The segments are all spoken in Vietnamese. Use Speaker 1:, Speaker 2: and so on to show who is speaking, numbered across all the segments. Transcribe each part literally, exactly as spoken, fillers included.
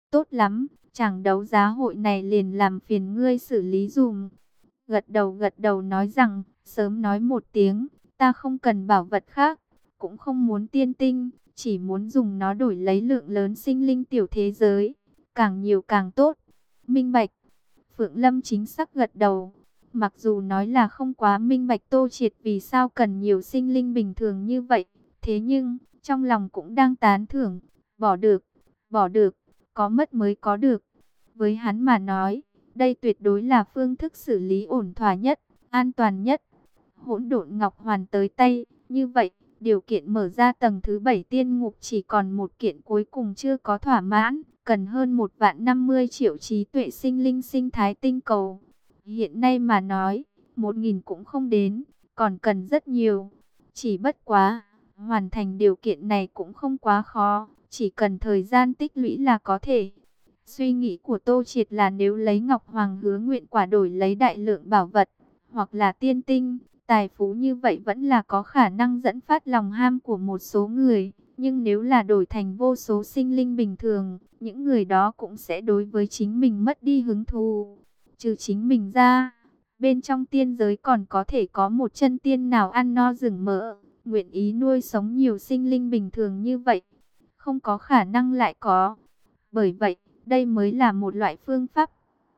Speaker 1: Tốt lắm, chàng đấu giá hội này liền làm phiền ngươi xử lý dùm. Gật đầu gật đầu nói rằng, sớm nói một tiếng, ta không cần bảo vật khác, cũng không muốn tiên tinh, chỉ muốn dùng nó đổi lấy lượng lớn sinh linh tiểu thế giới, càng nhiều càng tốt. Minh bạch. Phượng Lâm chính xác gật đầu. Mặc dù nói là không quá minh bạch Tô Triệt vì sao cần nhiều sinh linh bình thường như vậy, thế nhưng trong lòng cũng đang tán thưởng. Bỏ được, bỏ được, có mất mới có được. Với hắn mà nói, đây tuyệt đối là phương thức xử lý ổn thỏa nhất, an toàn nhất. Hỗn độn ngọc hoàn tới tay, như vậy, điều kiện mở ra tầng thứ bảy tiên ngục chỉ còn một kiện cuối cùng chưa có thỏa mãn, cần hơn một vạn năm mươi triệu trí tuệ sinh linh sinh thái tinh cầu. Hiện nay mà nói, một nghìn cũng không đến, còn cần rất nhiều. Chỉ bất quá, hoàn thành điều kiện này cũng không quá khó, chỉ cần thời gian tích lũy là có thể. Suy nghĩ của Tô Triệt là nếu lấy Ngọc Hoàng hứa nguyện quả đổi lấy đại lượng bảo vật, hoặc là tiên tinh, tài phú như vậy vẫn là có khả năng dẫn phát lòng ham của một số người. Nhưng nếu là đổi thành vô số sinh linh bình thường, những người đó cũng sẽ đối với chính mình mất đi hứng thú. Trừ chính mình ra, bên trong tiên giới còn có thể có một chân tiên nào ăn no rừng mỡ, nguyện ý nuôi sống nhiều sinh linh bình thường như vậy. Không có khả năng lại có. Bởi vậy, đây mới là một loại phương pháp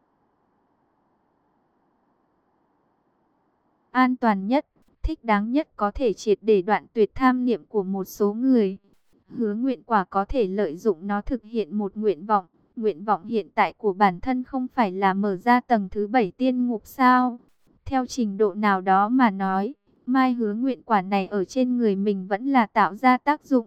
Speaker 1: an toàn nhất, thích đáng nhất, có thể triệt để đoạn tuyệt tham niệm của một số người. Hứa nguyện quả có thể lợi dụng nó thực hiện một nguyện vọng. Nguyện vọng hiện tại của bản thân không phải là mở ra tầng thứ bảy tiên ngục sao? Theo trình độ nào đó mà nói, mai hứa nguyện quả này ở trên người mình vẫn là tạo ra tác dụng.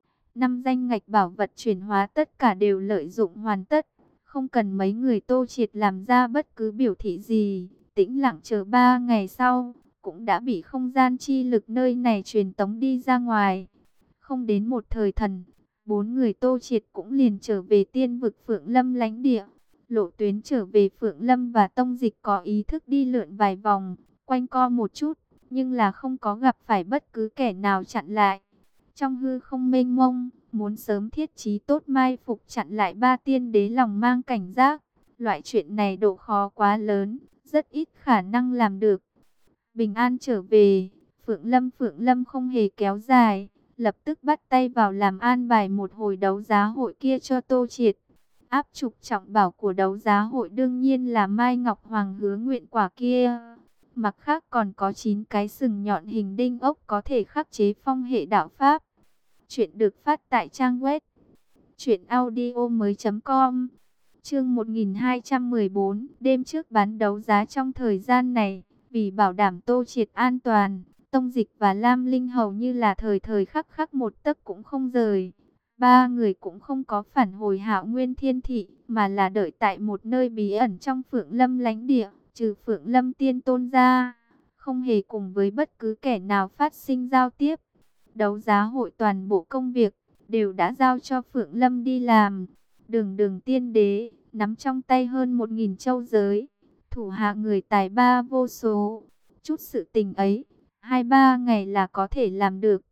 Speaker 1: Năm danh ngạch bảo vật chuyển hóa tất cả đều lợi dụng hoàn tất. Không cần mấy người Tô Triệt làm ra bất cứ biểu thị gì. Tĩnh lặng chờ ba ngày sau, cũng đã bị không gian chi lực nơi này truyền tống đi ra ngoài. Không đến một thời thần, bốn người Tô Triệt cũng liền trở về tiên vực Phượng Lâm lãnh địa. Lộ tuyến trở về Phượng Lâm và Tông Dịch có ý thức đi lượn vài vòng, quanh co một chút, nhưng là không có gặp phải bất cứ kẻ nào chặn lại. Trong hư không mênh mông, muốn sớm thiết trí tốt mai phục chặn lại ba tiên đế lòng mang cảnh giác. Loại chuyện này độ khó quá lớn, rất ít khả năng làm được. Bình an trở về, Phượng Lâm Phượng Lâm không hề kéo dài, lập tức bắt tay vào làm an bài một hồi đấu giá hội kia cho Tô Triệt. Áp trục trọng bảo của đấu giá hội đương nhiên là Mai Ngọc Hoàng hứa nguyện quả kia. Mặt khác còn có chín cái sừng nhọn hình đinh ốc có thể khắc chế phong hệ đạo pháp. Chuyện được phát tại trang web truyện audio mới chấm com. Chương một nghìn hai trăm mười bốn, đêm trước bán đấu giá. Trong thời gian này, vì bảo đảm Tô Triệt an toàn, Tông Dịch và Lam Linh hầu như là thời thời khắc khắc một tấc cũng không rời. Ba người cũng không có phản hồi Hạo Nguyên Thiên Thị, mà là đợi tại một nơi bí ẩn trong Phượng Lâm lãnh địa, trừ Phượng Lâm Tiên Tôn ra, không hề cùng với bất cứ kẻ nào phát sinh giao tiếp. Đấu giá hội toàn bộ công việc đều đã giao cho Phượng Lâm đi làm. Đường Đường Tiên Đế nắm trong tay hơn một nghìn châu giới, thủ hạ người tài ba vô số. Chút sự tình ấy, hai ba ngày là có thể làm được.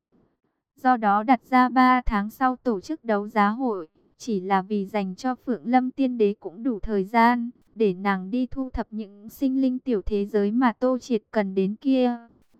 Speaker 1: Do đó đặt ra ba tháng sau tổ chức đấu giá hội, chỉ là vì dành cho Phượng Lâm Tiên Đế cũng đủ thời gian để nàng đi thu thập những sinh linh tiểu thế giới mà Tô Triệt cần đến kia.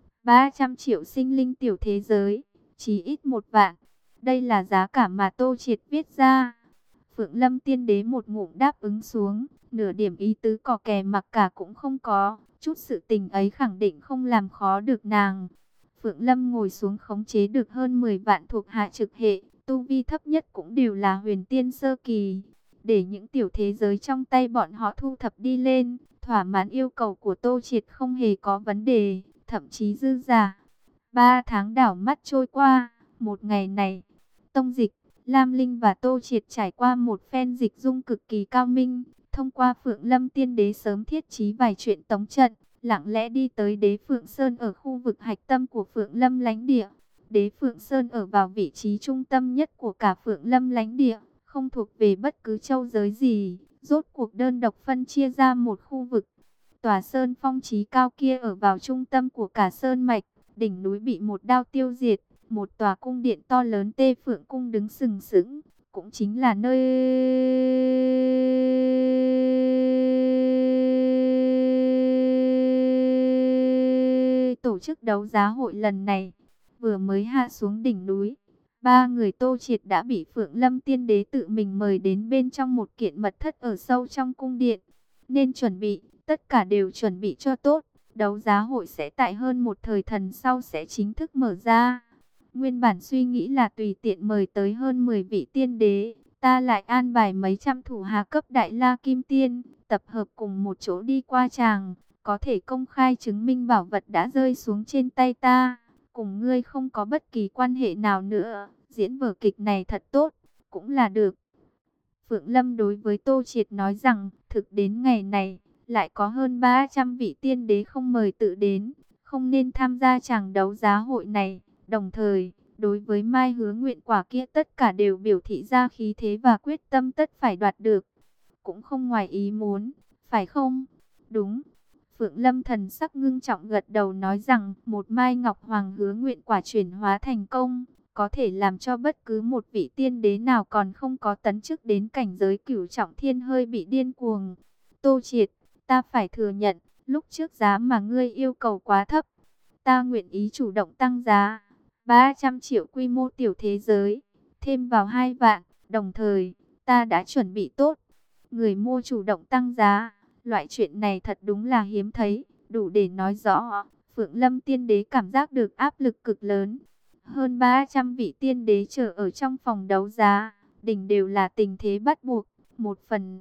Speaker 1: ba trăm triệu sinh linh tiểu thế giới, chỉ ít một vạn. Đây là giá cả mà Tô Triệt viết ra. Phượng Lâm Tiên Đế một ngụm đáp ứng xuống, nửa điểm ý tứ cò kè mặc cả cũng không có. Chút sự tình ấy khẳng định không làm khó được nàng. Phượng Lâm ngồi xuống khống chế được hơn mười vạn thuộc hạ trực hệ, tu vi thấp nhất cũng đều là huyền tiên sơ kỳ. Để những tiểu thế giới trong tay bọn họ thu thập đi lên, thỏa mãn yêu cầu của Tô Triệt không hề có vấn đề, thậm chí dư giả. Ba tháng đảo mắt trôi qua, một ngày này, Tông Dịch, Lam Linh và Tô Triệt trải qua một phen dịch dung cực kỳ cao minh, thông qua Phượng Lâm Tiên Đế sớm thiết trí vài chuyện tống trận, lặng lẽ đi tới Đế Phượng Sơn ở khu vực hạch tâm của Phượng Lâm lãnh địa. Đế Phượng Sơn ở vào vị trí trung tâm nhất của cả Phượng Lâm lãnh địa, không thuộc về bất cứ châu giới gì, rốt cuộc đơn độc phân chia ra một khu vực. Tòa sơn phong trí cao kia ở vào trung tâm của cả sơn mạch, đỉnh núi bị một đao tiêu diệt, một tòa cung điện to lớn Tê Phượng cung đứng sừng sững, cũng chính là nơi tổ chức đấu giá hội lần này. Vừa mới hạ xuống đỉnh núi, ba người Tô Triệt đã bị Phượng Lâm Tiên Đế tự mình mời đến bên trong một kiện mật thất ở sâu trong cung điện. Nên chuẩn bị, tất cả đều chuẩn bị cho tốt. Đấu giá hội sẽ tại hơn một thời thần sau sẽ chính thức mở ra. Nguyên bản suy nghĩ là tùy tiện mời tới hơn mười vị tiên đế, ta lại an bài mấy trăm thủ hạ cấp đại la kim tiên, tập hợp cùng một chỗ đi qua tràng, có thể công khai chứng minh bảo vật đã rơi xuống trên tay ta. Cùng ngươi không có bất kỳ quan hệ nào nữa, diễn vở kịch này thật tốt, cũng là được. Phượng Lâm đối với Tô Triệt nói rằng, thực đến ngày này, lại có hơn ba trăm vị tiên đế không mời tự đến, không nên tham gia tràng đấu giá hội này. Đồng thời, đối với Mai Hứa nguyện quả kia tất cả đều biểu thị ra khí thế và quyết tâm tất phải đoạt được. Cũng không ngoài ý muốn, phải không? Đúng. Phượng Lâm thần sắc ngưng trọng gật đầu nói rằng, một Mai Ngọc Hoàng Hứa nguyện quả chuyển hóa thành công, có thể làm cho bất cứ một vị tiên đế nào còn không có tấn chức đến cảnh giới cửu trọng thiên hơi bị điên cuồng. Tô Triệt, ta phải thừa nhận, lúc trước giá mà ngươi yêu cầu quá thấp. Ta nguyện ý chủ động tăng giá, ba trăm triệu quy mô tiểu thế giới, thêm vào hai vạn, đồng thời, ta đã chuẩn bị tốt. Người mua chủ động tăng giá, loại chuyện này thật đúng là hiếm thấy, đủ để nói rõ, Phượng Lâm Tiên Đế cảm giác được áp lực cực lớn. Hơn ba trăm vị tiên đế chờ ở trong phòng đấu giá, đỉnh đều là tình thế bắt buộc, một phần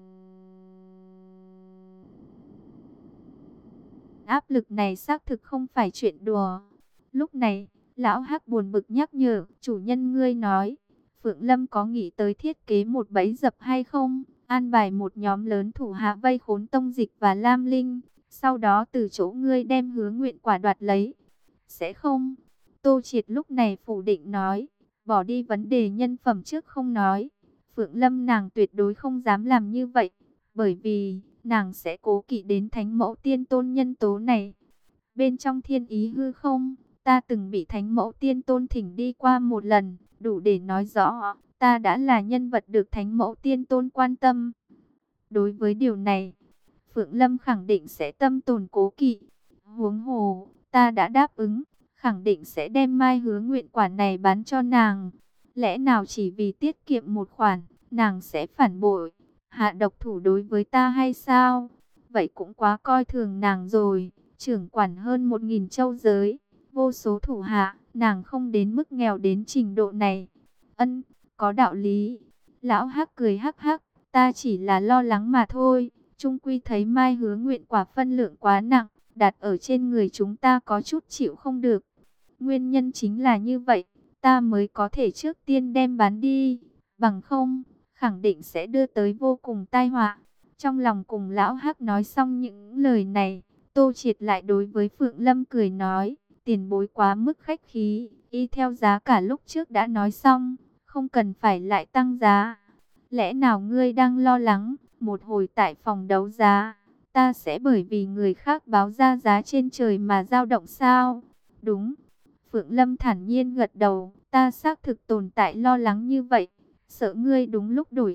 Speaker 1: áp lực này xác thực không phải chuyện đùa. Lúc này, lão Hắc buồn bực nhắc nhở, chủ nhân ngươi nói, Phượng Lâm có nghĩ tới thiết kế một bẫy dập hay không? An bài một nhóm lớn thủ hạ vây khốn Tông Dịch và Lam Linh, sau đó từ chỗ ngươi đem Hứa nguyện quả đoạt lấy. Sẽ không? Tô Triệt lúc này phủ định nói, bỏ đi vấn đề nhân phẩm trước không nói. Phượng Lâm nàng tuyệt đối không dám làm như vậy, bởi vì nàng sẽ cố kỵ đến thánh mẫu tiên tôn nhân tố này. Bên trong thiên ý hư không, ta từng bị thánh mẫu tiên tôn thỉnh đi qua một lần, đủ để nói rõ, ta đã là nhân vật được thánh mẫu tiên tôn quan tâm. Đối với điều này, Phượng Lâm khẳng định sẽ tâm tồn cố kỵ. Huống hồ, ta đã đáp ứng, khẳng định sẽ đem Mai Hứa nguyện quả này bán cho nàng. Lẽ nào chỉ vì tiết kiệm một khoản, nàng sẽ phản bội, hạ độc thủ đối với ta hay sao? Vậy cũng quá coi thường nàng rồi. Trưởng quản hơn một nghìn châu giới, vô số thủ hạ, nàng không đến mức nghèo đến trình độ này. Ân, có đạo lý. Lão Hắc cười hắc hắc, ta chỉ là lo lắng mà thôi. Trung quy thấy Mai Hứa nguyện quả phân lượng quá nặng, đặt ở trên người chúng ta có chút chịu không được. Nguyên nhân chính là như vậy, ta mới có thể trước tiên đem bán đi. Bằng không, khẳng định sẽ đưa tới vô cùng tai họa. Trong lòng cùng Lão Hắc nói xong những lời này, Tô Triệt lại đối với Phượng Lâm cười nói, tiền bối quá mức khách khí, y theo giá cả lúc trước đã nói xong, không cần phải lại tăng giá. Lẽ nào ngươi đang lo lắng, một hồi tại phòng đấu giá, ta sẽ bởi vì người khác báo ra giá trên trời mà dao động sao? Đúng. Phượng Lâm thản nhiên gật đầu, ta xác thực tồn tại lo lắng như vậy, sợ ngươi đúng lúc đổi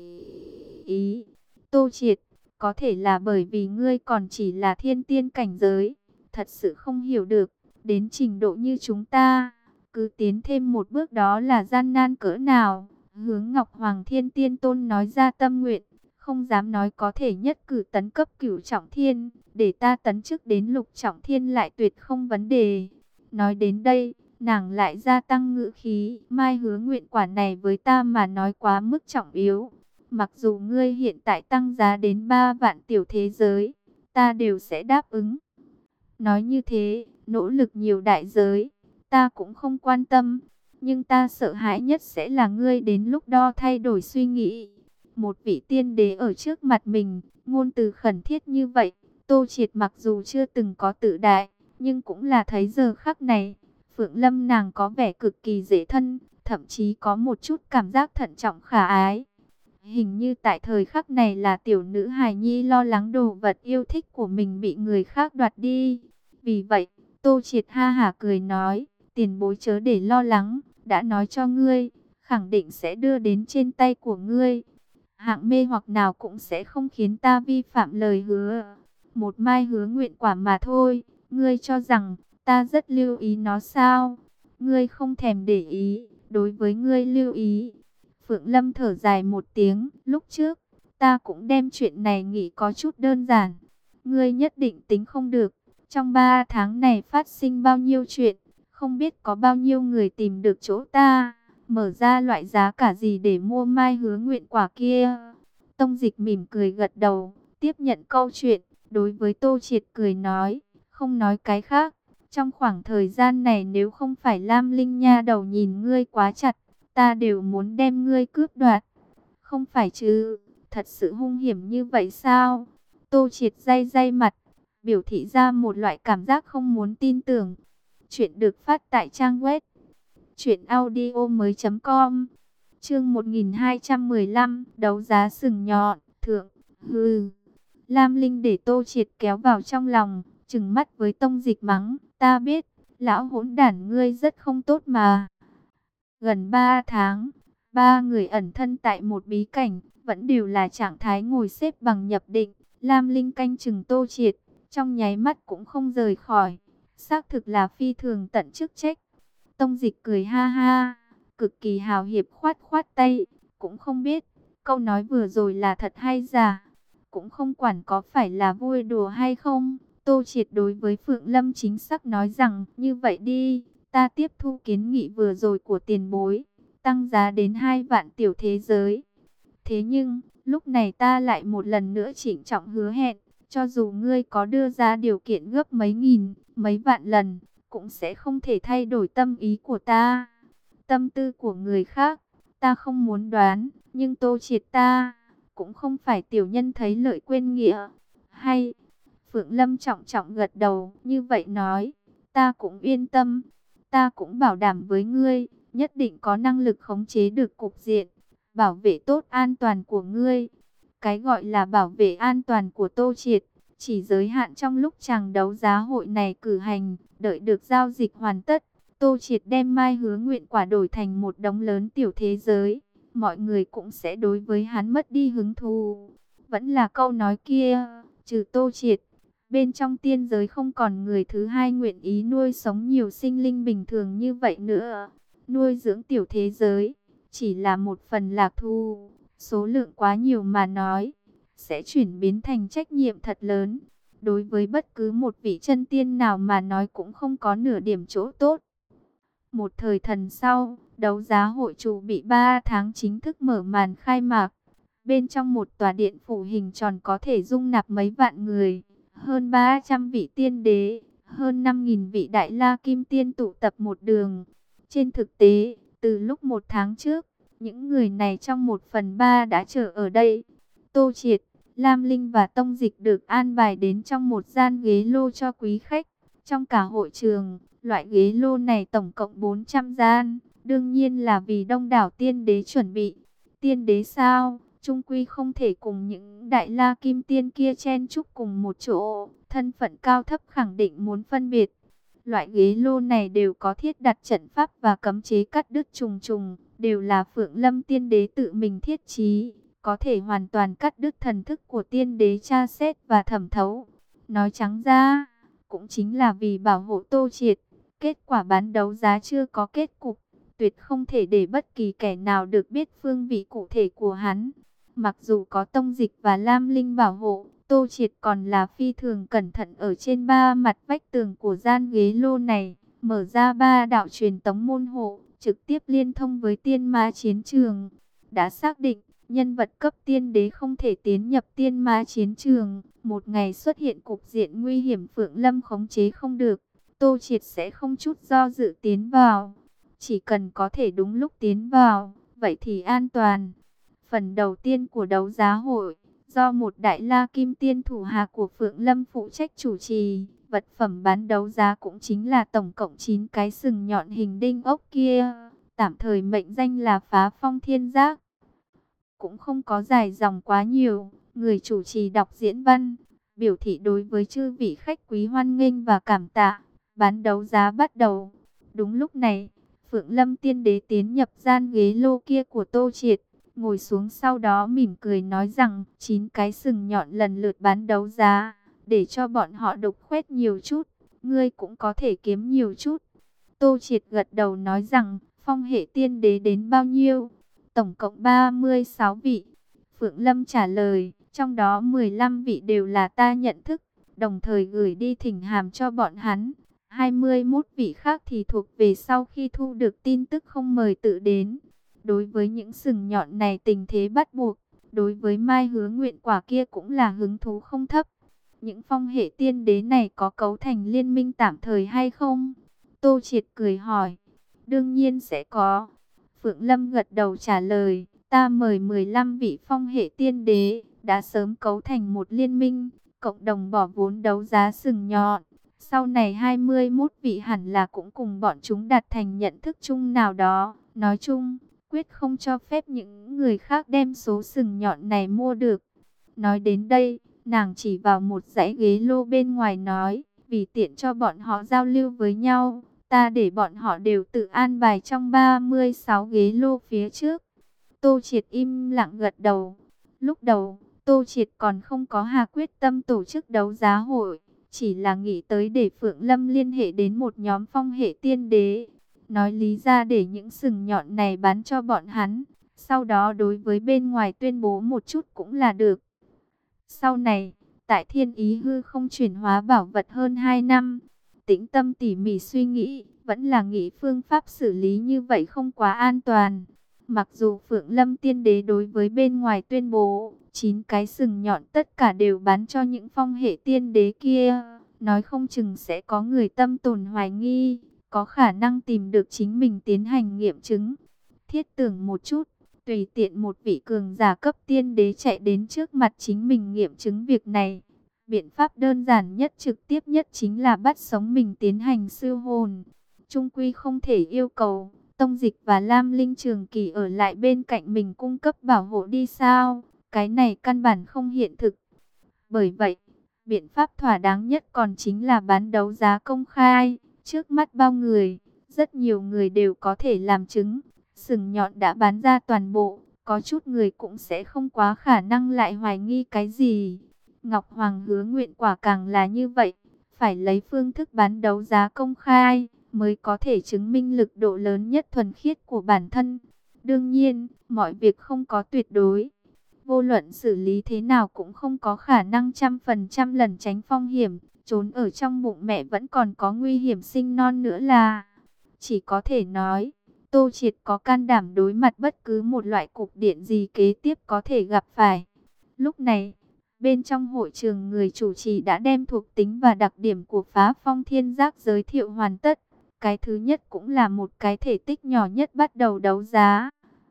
Speaker 1: ý. Tô Triệt, có thể là bởi vì ngươi còn chỉ là thiên tiên cảnh giới, thật sự không hiểu được, đến trình độ như chúng ta, cứ tiến thêm một bước đó là gian nan cỡ nào. Hướng Ngọc Hoàng Thiên Tiên Tôn nói ra tâm nguyện, không dám nói có thể nhất cử tấn cấp cửu trọng thiên, để ta tấn chức đến lục trọng thiên lại tuyệt không vấn đề. Nói đến đây, nàng lại gia tăng ngữ khí, Mai Hứa nguyện quả này với ta mà nói quá mức trọng yếu. Mặc dù ngươi hiện tại tăng giá đến ba vạn tiểu thế giới, ta đều sẽ đáp ứng. Nói như thế, nỗ lực nhiều đại giới, ta cũng không quan tâm. Nhưng ta sợ hãi nhất sẽ là ngươi đến lúc đó thay đổi suy nghĩ. Một vị tiên đế ở trước mặt mình, ngôn từ khẩn thiết như vậy. Tô Triệt mặc dù chưa từng có tự đại, nhưng cũng là thấy giờ khắc này, Phượng Lâm nàng có vẻ cực kỳ dễ thân, thậm chí có một chút cảm giác thận trọng khả ái. Hình như tại thời khắc này là tiểu nữ hài nhi lo lắng đồ vật yêu thích của mình bị người khác đoạt đi. Vì vậy, Tô Triệt ha hả cười nói, tiền bối chớ để lo lắng, đã nói cho ngươi, khẳng định sẽ đưa đến trên tay của ngươi. Hạng mê hoặc nào cũng sẽ không khiến ta vi phạm lời hứa. Một Mai Hứa nguyện quả mà thôi, ngươi cho rằng ta rất lưu ý nó sao? Ngươi không thèm để ý, đối với ngươi lưu ý. Phượng Lâm thở dài một tiếng, lúc trước, ta cũng đem chuyện này nghĩ có chút đơn giản. Ngươi nhất định tính không được, trong ba tháng này phát sinh bao nhiêu chuyện, không biết có bao nhiêu người tìm được chỗ ta, mở ra loại giá cả gì để mua mai hứa nguyện quả kia. Tông Dịch mỉm cười gật đầu, tiếp nhận câu chuyện, đối với Tô Triệt cười nói, không nói cái khác. Trong khoảng thời gian này nếu không phải Lam Linh nha đầu nhìn ngươi quá chặt, ta đều muốn đem ngươi cướp đoạt. Không phải chứ, thật sự hung hiểm như vậy sao? Tô Triệt day day mặt, biểu thị ra một loại cảm giác không muốn tin tưởng. Chuyện được phát tại trang web truyện audio mới chấm com. Chương một nghìn hai trăm mười lăm, đấu giá sừng nhọn, thượng, hừ. Lam Linh để Tô Triệt kéo vào trong lòng, trừng mắt với Tông Dịch mắng, ta biết, lão hỗn đản ngươi rất không tốt mà. Gần ba tháng, ba người ẩn thân tại một bí cảnh, vẫn đều là trạng thái ngồi xếp bằng nhập định. Lam Linh canh chừng Tô Triệt, trong nháy mắt cũng không rời khỏi. Xác thực là phi thường tận chức trách. Tông Dịch cười ha ha, cực kỳ hào hiệp khoát khoát tay, cũng không biết câu nói vừa rồi là thật hay giả, cũng không quản có phải là vui đùa hay không. Tô Triệt đối với Phượng Lâm chính xác nói rằng, như vậy đi, ta tiếp thu kiến nghị vừa rồi của tiền bối, tăng giá đến hai vạn tiểu thế giới. Thế nhưng, lúc này ta lại một lần nữa trịnh trọng hứa hẹn, cho dù ngươi có đưa ra điều kiện gấp mấy nghìn, mấy vạn lần, cũng sẽ không thể thay đổi tâm ý của ta. Tâm tư của người khác, ta không muốn đoán, nhưng Tô Triệt ta, cũng không phải tiểu nhân thấy lợi quên nghĩa. Hay, Phượng Lâm trọng trọng gật đầu, như vậy nói, ta cũng yên tâm, ta cũng bảo đảm với ngươi, nhất định có năng lực khống chế được cục diện, bảo vệ tốt an toàn của ngươi. Cái gọi là bảo vệ an toàn của Tô Triệt, chỉ giới hạn trong lúc chàng đấu giá hội này cử hành, đợi được giao dịch hoàn tất. Tô Triệt đem mai hứa nguyện quả đổi thành một đống lớn tiểu thế giới, mọi người cũng sẽ đối với hắn mất đi hứng thú. Vẫn là câu nói kia, trừ Tô Triệt, bên trong tiên giới không còn người thứ hai nguyện ý nuôi sống nhiều sinh linh bình thường như vậy nữa. Nuôi dưỡng tiểu thế giới, chỉ là một phần lạc thu, số lượng quá nhiều mà nói, sẽ chuyển biến thành trách nhiệm thật lớn. Đối với bất cứ một vị chân tiên nào mà nói cũng không có nửa điểm chỗ tốt. Một thời thần sau, đấu giá hội chủ bị ba tháng chính thức mở màn khai mạc. Bên trong một tòa điện phủ hình tròn có thể dung nạp mấy vạn người, hơn ba trăm vị tiên đế, hơn năm nghìn vị đại la kim tiên tụ tập một đường. Trên thực tế, từ lúc một tháng trước, những người này trong một phần ba đã chờ ở đây. Tô Triệt, Lam Linh và Tông Dịch được an bài đến trong một gian ghế lô cho quý khách. Trong cả hội trường, loại ghế lô này tổng cộng bốn trăm gian, đương nhiên là vì đông đảo tiên đế chuẩn bị. Tiên đế sao, chung quy không thể cùng những đại la kim tiên kia chen chúc cùng một chỗ, thân phận cao thấp khẳng định muốn phân biệt. Loại ghế lô này đều có thiết đặt trận pháp và cấm chế cắt đứt trùng trùng, đều là Phượng Lâm tiên đế tự mình thiết trí, có thể hoàn toàn cắt đứt thần thức của tiên đế tra xét và thẩm thấu. Nói trắng ra, cũng chính là vì bảo hộ Tô Triệt. Kết quả bán đấu giá chưa có kết cục, tuyệt không thể để bất kỳ kẻ nào được biết phương vị cụ thể của hắn. Mặc dù có Tông Dịch và Lam Linh bảo hộ, Tô Triệt còn là phi thường cẩn thận ở trên ba mặt vách tường của gian ghế lô này, mở ra ba đạo truyền tống môn hộ, trực tiếp liên thông với tiên ma chiến trường. Đã xác định, nhân vật cấp tiên đế không thể tiến nhập tiên ma chiến trường, một ngày xuất hiện cục diện nguy hiểm Phượng Lâm khống chế không được, Tô Triệt sẽ không chút do dự tiến vào. Chỉ cần có thể đúng lúc tiến vào, vậy thì an toàn. Phần đầu tiên của đấu giá hội, do một đại la kim tiên thủ hạ của Phượng Lâm phụ trách chủ trì. Vật phẩm bán đấu giá cũng chính là tổng cộng chín cái sừng nhọn hình đinh ốc kia, tạm thời mệnh danh là Phá Phong Thiên Giác. Cũng không có dài dòng quá nhiều, người chủ trì đọc diễn văn, biểu thị đối với chư vị khách quý hoan nghênh và cảm tạ. Bán đấu giá bắt đầu. Đúng lúc này, Phượng Lâm tiên đế tiến nhập gian ghế lô kia của Tô Triệt, ngồi xuống sau đó mỉm cười nói rằng chín cái sừng nhọn lần lượt bán đấu giá, để cho bọn họ đục khoét nhiều chút. ngươi cũng có thể kiếm nhiều chút. Tô Triệt gật đầu nói rằng, phong hệ tiên đế đến bao nhiêu? Tổng cộng ba mươi sáu vị. Phượng Lâm trả lời, trong đó mười lăm vị đều là ta nhận thức, đồng thời gửi đi thỉnh hàm cho bọn hắn. hai mươi mốt vị khác thì thuộc về sau khi thu được tin tức không mời tự đến. Đối với những sừng nhọn này tình thế bắt buộc, đối với Mai Hứa Nguyện Quả kia cũng là hứng thú không thấp. Những phong hệ tiên đế này có cấu thành liên minh tạm thời hay không? Tô Triệt cười hỏi. Đương nhiên sẽ có. Phượng Lâm gật đầu trả lời. Ta mời mười lăm vị phong hệ tiên đế, đã sớm cấu thành một liên minh, cộng đồng bỏ vốn đấu giá sừng nhọn. Sau này hai mươi mốt vị hẳn là cũng cùng bọn chúng đạt thành nhận thức chung nào đó. Nói chung, quyết không cho phép những người khác đem số sừng nhọn này mua được. Nói đến đây, nàng chỉ vào một dãy ghế lô bên ngoài nói, vì tiện cho bọn họ giao lưu với nhau, ta để bọn họ đều tự an bài trong ba mươi sáu ghế lô phía trước. Tô Triệt im lặng gật đầu. Lúc đầu, Tô Triệt còn không có hà quyết tâm tổ chức đấu giá hội, chỉ là nghĩ tới để Phượng Lâm liên hệ đến một nhóm phong hệ tiên đế, nói lý ra để những sừng nhọn này bán cho bọn hắn, sau đó đối với bên ngoài tuyên bố một chút cũng là được. Sau này, tại Thiên Ý hư không chuyển hóa bảo vật hơn hai năm, tĩnh tâm tỉ mỉ suy nghĩ, vẫn là nghĩ phương pháp xử lý như vậy không quá an toàn. Mặc dù Phượng Lâm tiên đế đối với bên ngoài tuyên bố, chín cái sừng nhọn tất cả đều bán cho những phong hệ tiên đế kia, nói không chừng sẽ có người tâm tồn hoài nghi, có khả năng tìm được chính mình tiến hành nghiệm chứng. Thiết tưởng một chút, tùy tiện một vị cường giả cấp tiên đế chạy đến trước mặt chính mình nghiệm chứng việc này. Biện pháp đơn giản nhất trực tiếp nhất chính là bắt sống mình tiến hành siêu hồn. Trung quy không thể yêu cầu Tông Dịch và Lam Linh Trường Kỳ ở lại bên cạnh mình cung cấp bảo hộ đi sao? Cái này căn bản không hiện thực. Bởi vậy, biện pháp thỏa đáng nhất còn chính là bán đấu giá công khai, trước mắt bao người. Rất nhiều người đều có thể làm chứng, sừng nhọn đã bán ra toàn bộ, có chút người cũng sẽ không quá khả năng lại hoài nghi cái gì. Ngọc Hoàng Hứa Nguyện Quả càng là như vậy, phải lấy phương thức bán đấu giá công khai, mới có thể chứng minh lực độ lớn nhất thuần khiết của bản thân. Đương nhiên, mọi việc không có tuyệt đối. Vô luận xử lý thế nào cũng không có khả năng trăm phần trăm lần tránh phong hiểm, trốn ở trong bụng mẹ vẫn còn có nguy hiểm sinh non nữa là. Chỉ có thể nói, Tô Triệt có can đảm đối mặt bất cứ một loại cục điện gì kế tiếp có thể gặp phải. Lúc này, bên trong hội trường người chủ trì đã đem thuộc tính và đặc điểm của phá phong thiên giác giới thiệu hoàn tất. Cái thứ nhất cũng là một cái thể tích nhỏ nhất bắt đầu đấu giá.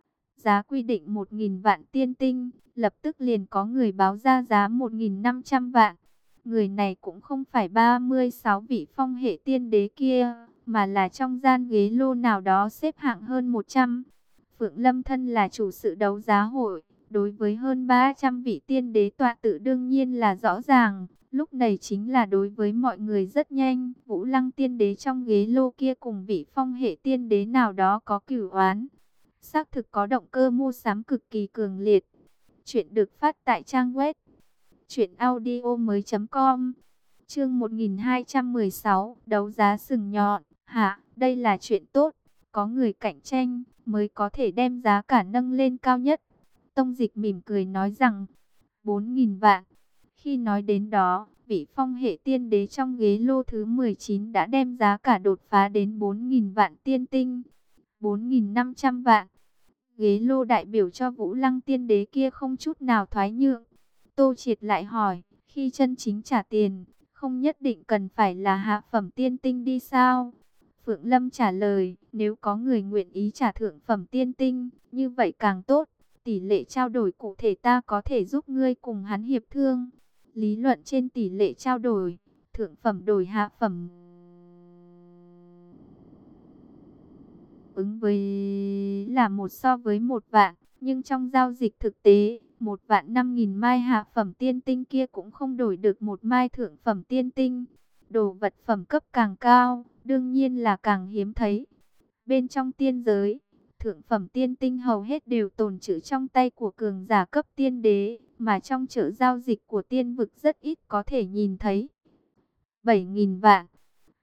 Speaker 1: Giá quy định một nghìn vạn tiên tinh, lập tức liền có người báo ra giá một nghìn năm trăm vạn. Người này cũng không phải ba mươi sáu vị phong hệ tiên đế kia, mà là trong gian ghế lô nào đó xếp hạng hơn một trăm. Phượng Lâm thân là chủ sự đấu giá hội, đối với hơn ba trăm vị tiên đế tọa tự đương nhiên là rõ ràng. Lúc này chính là đối với mọi người rất nhanh, Vũ Lăng tiên đế trong ghế lô kia cùng vị phong hệ tiên đế nào đó có cửu oán. Xác thực có động cơ mua sắm cực kỳ cường liệt. Chuyện được phát tại trang web truyện audio mới chấm com. Chương một nghìn hai trăm mười sáu, đấu giá sừng nhọn. Hả, đây là chuyện tốt, có người cạnh tranh mới có thể đem giá cả nâng lên cao nhất. Tông Dịch mỉm cười nói rằng bốn nghìn vạn. Khi nói đến đó, vị phong hệ tiên đế trong ghế lô thứ mười chín đã đem giá cả đột phá đến bốn nghìn vạn tiên tinh. bốn nghìn năm trăm vạn. Ghế lô đại biểu cho Vũ Lăng tiên đế kia không chút nào thoái nhượng. Tô Triệt lại hỏi, khi chân chính trả tiền, không nhất định cần phải là hạ phẩm tiên tinh đi sao? Phượng Lâm trả lời, nếu có người nguyện ý trả thượng phẩm tiên tinh, như vậy càng tốt. Tỷ lệ trao đổi cụ thể ta có thể giúp ngươi cùng hắn hiệp thương. Lý luận trên tỷ lệ trao đổi, thượng phẩm đổi hạ phẩm ứng với là một so với một vạn, nhưng trong giao dịch thực tế, một vạn năm nghìn mai hạ phẩm tiên tinh kia cũng không đổi được một mai thượng phẩm tiên tinh. Đồ vật phẩm cấp càng cao, đương nhiên là càng hiếm thấy. Bên trong tiên giới, thượng phẩm tiên tinh hầu hết đều tồn trữ trong tay của cường giả cấp tiên đế, mà trong chợ giao dịch của tiên vực rất ít có thể nhìn thấy. bảy nghìn vạn.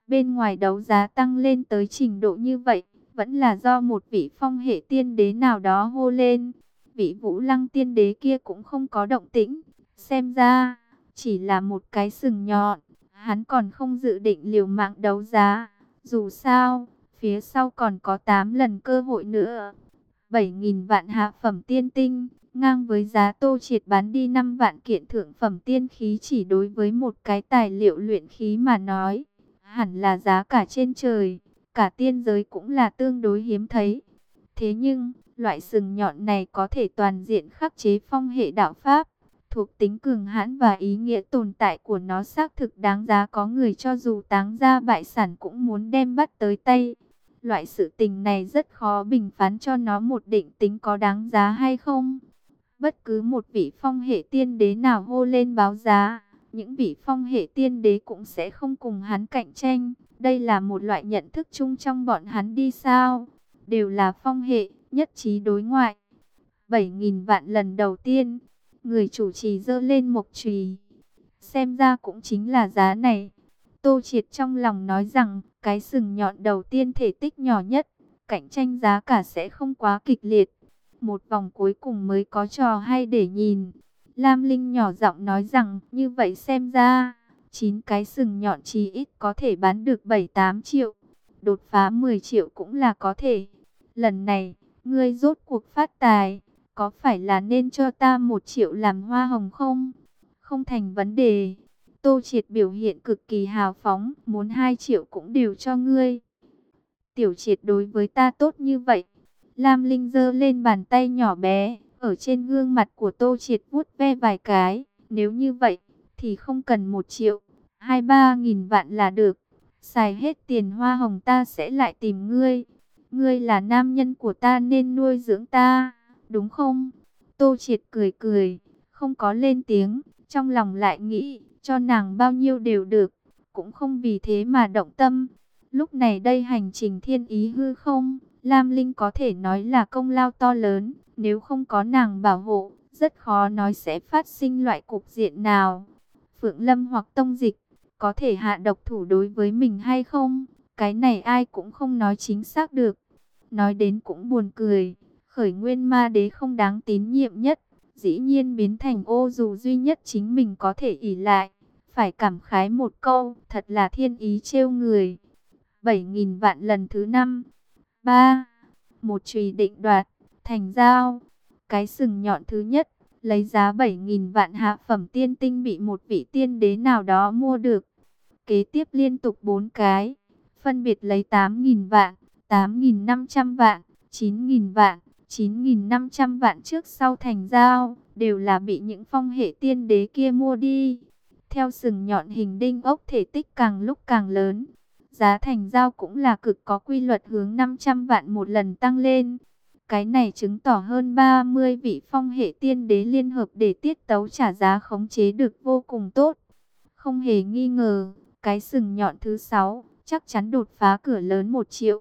Speaker 1: Bên ngoài đấu giá tăng lên tới trình độ như vậy, vẫn là do một vị phong hệ tiên đế nào đó hô lên. Vị Vũ Lăng tiên đế kia cũng không có động tĩnh, xem ra chỉ là một cái sừng nhọn, hắn còn không dự định liều mạng đấu giá. Dù sao, phía sau còn có tám lần cơ hội nữa. bảy nghìn vạn hạ phẩm tiên tinh, ngang với giá Tô Triệt bán đi năm vạn kiện thượng phẩm tiên khí, chỉ đối với một cái tài liệu luyện khí mà nói, hẳn là giá cả trên trời, cả tiên giới cũng là tương đối hiếm thấy. Thế nhưng, loại sừng nhọn này có thể toàn diện khắc chế phong hệ đạo pháp, thuộc tính cường hãn và ý nghĩa tồn tại của nó xác thực đáng giá, có người cho dù táng ra bại sản cũng muốn đem bắt tới tay. Loại sự tình này rất khó bình phán cho nó một định tính có đáng giá hay không. Bất cứ một vị phong hệ tiên đế nào hô lên báo giá, những vị phong hệ tiên đế cũng sẽ không cùng hắn cạnh tranh. Đây là một loại nhận thức chung trong bọn hắn đi sao. Đều là phong hệ, nhất trí đối ngoại. bảy nghìn vạn lần đầu tiên, người chủ trì giơ lên mộc chùy. Xem ra cũng chính là giá này. Tô Triệt trong lòng nói rằng, cái sừng nhọn đầu tiên thể tích nhỏ nhất, cạnh tranh giá cả sẽ không quá kịch liệt. Một vòng cuối cùng mới có trò hay để nhìn. Lam Linh nhỏ giọng nói rằng, như vậy xem ra, chín cái sừng nhọn chí ít có thể bán được bảy tám triệu. Đột phá mười triệu cũng là có thể. Lần này, ngươi rốt cuộc phát tài, có phải là nên cho ta một triệu làm hoa hồng không? Không thành vấn đề. Tô Triệt biểu hiện cực kỳ hào phóng, muốn hai triệu cũng đều cho ngươi. Tiểu Triệt đối với ta tốt như vậy. Lam Linh giơ lên bàn tay nhỏ bé, ở trên gương mặt của Tô Triệt vuốt ve vài cái. Nếu như vậy, thì không cần một triệu, hai ba nghìn vạn là được. Xài hết tiền hoa hồng ta sẽ lại tìm ngươi. Ngươi là nam nhân của ta nên nuôi dưỡng ta, đúng không? Tô Triệt cười cười, không có lên tiếng, trong lòng lại nghĩ, cho nàng bao nhiêu đều được, cũng không vì thế mà động tâm. Lúc này đây hành trình thiên ý hư không, Lam Linh có thể nói là công lao to lớn, nếu không có nàng bảo hộ, rất khó nói sẽ phát sinh loại cục diện nào. Phượng Lâm hoặc Tông Dịch, có thể hạ độc thủ đối với mình hay không? Cái này ai cũng không nói chính xác được. Nói đến cũng buồn cười, khởi nguyên ma đế không đáng tín nhiệm nhất, dĩ nhiên biến thành ô dù duy nhất chính mình có thể ỷ lại. Phải cảm khái một câu, thật là thiên ý trêu người. bảy nghìn vạn lần thứ năm. ba. Một chùy định đoạt, thành giao. Cái sừng nhọn thứ nhất, lấy giá bảy nghìn vạn hạ phẩm tiên tinh bị một vị tiên đế nào đó mua được. Kế tiếp liên tục bốn cái, phân biệt lấy tám nghìn vạn, tám nghìn năm trăm vạn, chín nghìn vạn, chín nghìn năm trăm vạn trước sau thành giao, đều là bị những phong hệ tiên đế kia mua đi. Theo sừng nhọn hình đinh ốc thể tích càng lúc càng lớn, giá thành giao cũng là cực có quy luật hướng năm trăm vạn một lần tăng lên. Cái này chứng tỏ hơn ba mươi vị phong hệ tiên đế liên hợp để tiết tấu trả giá khống chế được vô cùng tốt. Không hề nghi ngờ, cái sừng nhọn thứ sáu chắc chắn đột phá cửa lớn một triệu.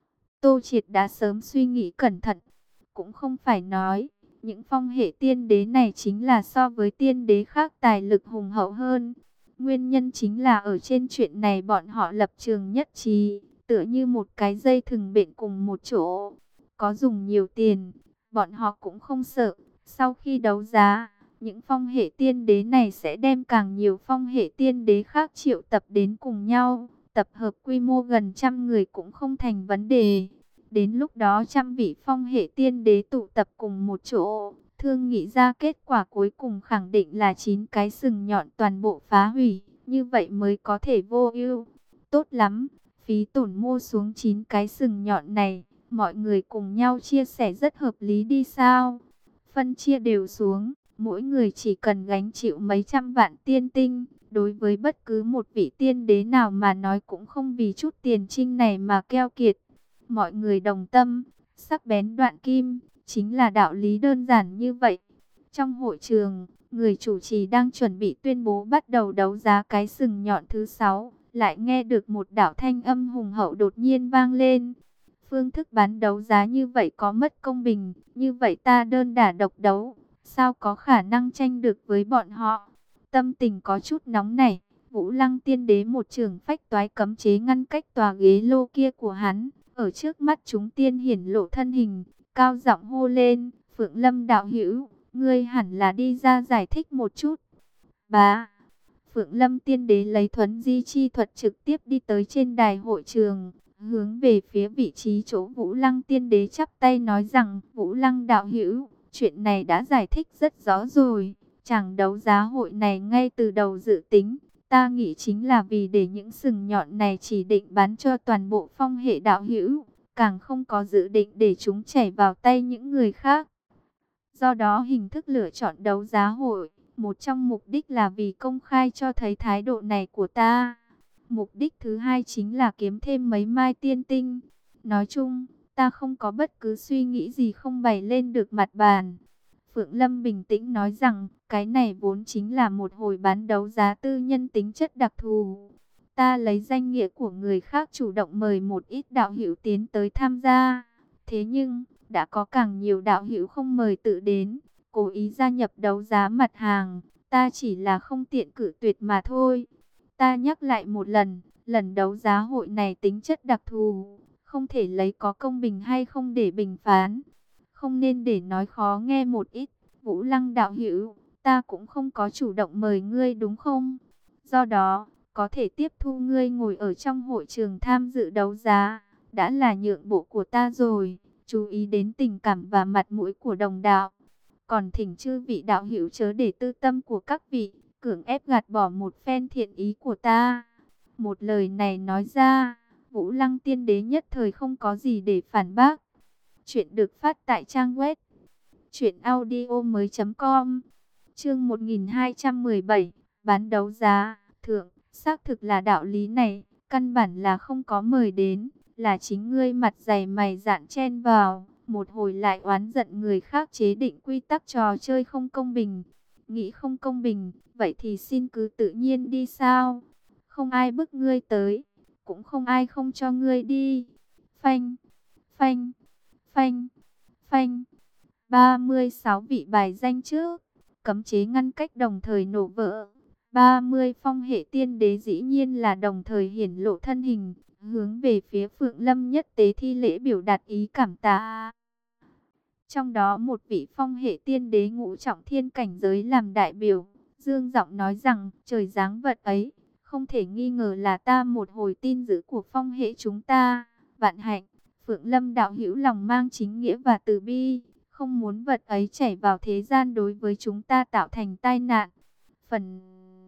Speaker 1: Tô Triệt đã sớm suy nghĩ cẩn thận, cũng không phải nói những phong hệ tiên đế này chính là so với tiên đế khác tài lực hùng hậu hơn. Nguyên nhân chính là ở trên chuyện này bọn họ lập trường nhất trí, tựa như một cái dây thừng bện cùng một chỗ. Có dùng nhiều tiền, bọn họ cũng không sợ. Sau khi đấu giá, những phong hệ tiên đế này sẽ đem càng nhiều phong hệ tiên đế khác triệu tập đến cùng nhau. Tập hợp quy mô gần trăm người cũng không thành vấn đề. Đến lúc đó trăm vị phong hệ tiên đế tụ tập cùng một chỗ, thương nghị ra kết quả cuối cùng khẳng định là chín cái sừng nhọn toàn bộ phá hủy, như vậy mới có thể vô ưu. Tốt lắm, phí tổn mua xuống chín cái sừng nhọn này, mọi người cùng nhau chia sẻ rất hợp lý đi sao? Phân chia đều xuống, mỗi người chỉ cần gánh chịu mấy trăm vạn tiên tinh, đối với bất cứ một vị tiên đế nào mà nói cũng không vì chút tiền trinh này mà keo kiệt. Mọi người đồng tâm, sắc bén đoạn kim, chính là đạo lý đơn giản như vậy. Trong hội trường, người chủ trì đang chuẩn bị tuyên bố bắt đầu đấu giá cái sừng nhọn thứ sáu, lại nghe được một đạo thanh âm hùng hậu đột nhiên vang lên. Phương thức bán đấu giá như vậy có mất công bình, như vậy ta đơn đả độc đấu, sao có khả năng tranh được với bọn họ? Tâm tình có chút nóng nảy, Vũ Lăng Tiên Đế một trường phách toái cấm chế ngăn cách tòa ghế lô kia của hắn. Ở trước mắt chúng tiên hiển lộ thân hình, cao giọng hô lên, Phượng Lâm đạo hữu, ngươi hẳn là đi ra giải thích một chút. Bá, Phượng Lâm Tiên Đế lấy thuấn di chi thuật trực tiếp đi tới trên đài hội trường, hướng về phía vị trí chỗ Vũ Lăng Tiên Đế chắp tay nói rằng, Vũ Lăng đạo hữu, chuyện này đã giải thích rất rõ rồi. Chàng đấu giá hội này ngay từ đầu dự tính, ta nghĩ chính là vì để những sừng nhọn này chỉ định bán cho toàn bộ phong hệ đạo hữu, càng không có dự định để chúng chảy vào tay những người khác. Do đó hình thức lựa chọn đấu giá hội, một trong mục đích là vì công khai cho thấy thái độ này của ta. Mục đích thứ hai chính là kiếm thêm mấy mai tiên tinh. Nói chung, ta không có bất cứ suy nghĩ gì không bày lên được mặt bàn. Phượng Lâm bình tĩnh nói rằng, cái này vốn chính là một hồi bán đấu giá tư nhân tính chất đặc thù. Ta lấy danh nghĩa của người khác chủ động mời một ít đạo hữu tiến tới tham gia. Thế nhưng, đã có càng nhiều đạo hữu không mời tự đến, cố ý gia nhập đấu giá mặt hàng. Ta chỉ là không tiện cự tuyệt mà thôi. Ta nhắc lại một lần, lần đấu giá hội này tính chất đặc thù, không thể lấy có công bình hay không để bình phán. Không nên để nói khó nghe một ít, Vũ Lăng đạo hữu, ta cũng không có chủ động mời ngươi đúng không? Do đó, có thể tiếp thu ngươi ngồi ở trong hội trường tham dự đấu giá, đã là nhượng bộ của ta rồi, chú ý đến tình cảm và mặt mũi của đồng đạo. Còn thỉnh chư vị đạo hữu chớ để tư tâm của các vị, cưỡng ép gạt bỏ một phen thiện ý của ta. Một lời này nói ra, Vũ Lăng Tiên Đế nhất thời không có gì để phản bác. Chuyện được phát tại trang web truyệnaudiomoi.com. Chương một nghìn hai trăm mười bảy, bán đấu giá, thượng, xác thực là đạo lý này, căn bản là không có mời đến, là chính ngươi mặt dày mày dạn chen vào, một hồi lại oán giận người khác chế định quy tắc trò chơi không công bình. Nghĩ không công bình, vậy thì xin cứ tự nhiên đi sao? Không ai bức ngươi tới, cũng không ai không cho ngươi đi. Phanh, phanh, phanh, phanh. ba mươi sáu vị bài danh trước, cấm chế ngăn cách đồng thời nổ vỡ. ba mươi phong hệ tiên đế dĩ nhiên là đồng thời hiển lộ thân hình, hướng về phía Phượng Lâm nhất tế thi lễ biểu đạt ý cảm tạ. Trong đó một vị phong hệ tiên đế ngũ trọng thiên cảnh giới làm đại biểu, dương giọng nói rằng, trời giáng vật ấy, không thể nghi ngờ là ta một hồi tin dữ của phong hệ chúng ta. Vạn hạnh, Phượng Lâm đạo hữu lòng mang chính nghĩa và từ bi, không muốn vật ấy chảy vào thế gian đối với chúng ta tạo thành tai nạn. Phần